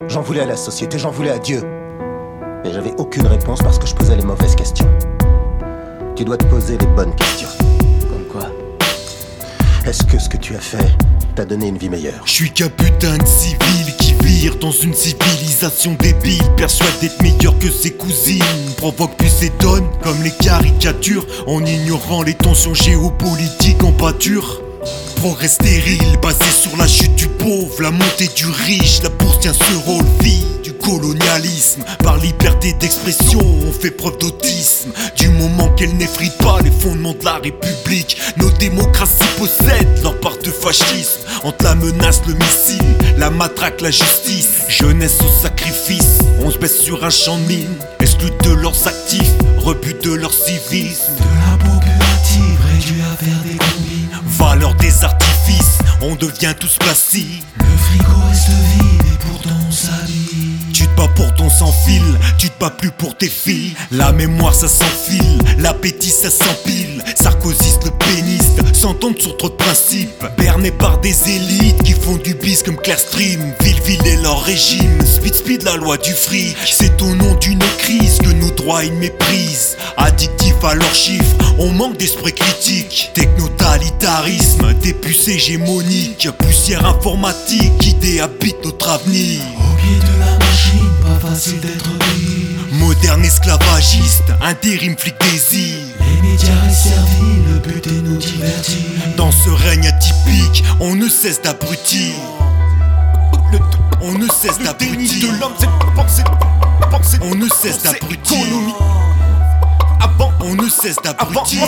J'en voulais à la société, j'en voulais à Dieu. Mais j'avais aucune réponse parce que je posais les mauvaises questions. Tu dois te poser les bonnes questions. Comme quoi? Est-ce que ce que tu as fait t'a donné une vie meilleure? Je suis qu'un putain de civil qui vire dans une civilisation débile, persuade d'être meilleur que ses cousines, provoque puis s'étonne comme les caricatures, en ignorant les tensions géopolitiques en pâture. Progrès stérile, basé sur la chute du pauvre, la montée du riche, la bourse tient ce rôle vie du colonialisme. Par liberté d'expression, on fait preuve d'autisme, du moment qu'elle n'effrite pas les fondements de la République. Nos démocraties possèdent leur part de fascisme, entre la menace, le missile, la matraque, la justice. Jeunesse au sacrifice, on se baisse sur un champ de mine, exclus de leurs actifs, rebut de leur civisme. De la populative réduit à faire des combines. Valeur des artifices, on devient tous placides. Le frigo reste vide et pourtant on s'habille. Tu te bats pour ton sans-fil, tu te bats plus pour tes filles. La mémoire ça s'enfile, l'appétit ça s'empile. Sarkozyste, le péniste, s'entendent sur trop de principes. Berné par des élites qui font du bis comme Claire Stream. Ville et leur régime, speed la loi du fric. C'est au nom d'une crise que nos droits ils méprisent. Addictifs à leurs chiffres, on manque d'esprit critique. Technotalitarisme, des puces hégémoniques. Poussière informatique, idée habite notre avenir. Au pied de la machine, pas facile d'être libre. Moderne esclavagiste, intérim flic des îles. Les médias restent servis, le but est nous divertir. Dans ce règne atypique, on ne cesse d'abrutir. On ne cesse d'abrutir. On ne cesse d'abrutir. On ne cesse d'abrutir.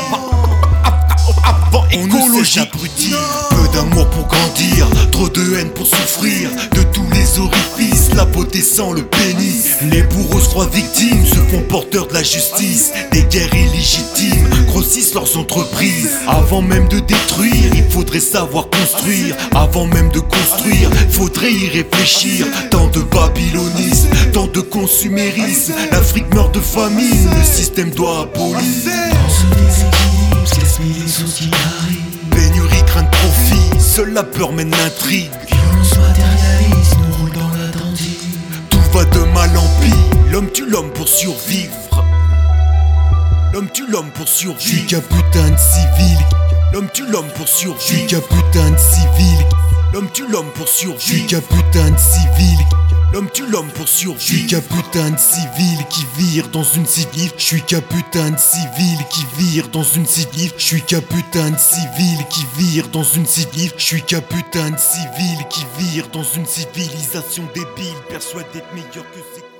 On ne cesse d'abrutir. Peu d'amour pour grandir, trop de haine pour souffrir. De tous les orifices, la beauté sans le pénis. Les bourreaux se croient victimes, se font porteurs de la justice. Des guerres illégitimes grossissent leurs entreprises. Avant même de détruire, il faudrait savoir construire. Avant même de construire, faudrait y réfléchir. Tant de babylonisme, tant de consumérisme. L'Afrique meurt de famine, le système doit abolir. Dans ce déséquilibre, se laisse mille choses qui arrivent. Pénurie, crainte, profit, seule la peur mène l'intrigue. Violence matérialiste, nous roule dans la dentille. Tout va de mal en pis, l'homme tue l'homme pour survivre. L'homme tue l'homme pour survivre. Je suis qu'un putain de civil. L'homme tue l'homme pour survivre. Je suis qu'un putain de civil. L'homme tue l'homme pour survivre. Je suis qu'un putain de civil. L'homme tue l'homme pour survivre. Je suis qu'un putain de civil qui vire dans une civile. Je suis qu'un putain de civil qui vire dans une civile. Je suis qu'un putain de civil qui vire dans une civile. Je suis qu'un putain de civil qui vire dans une civilisation débile, persuadé d'être meilleur que ses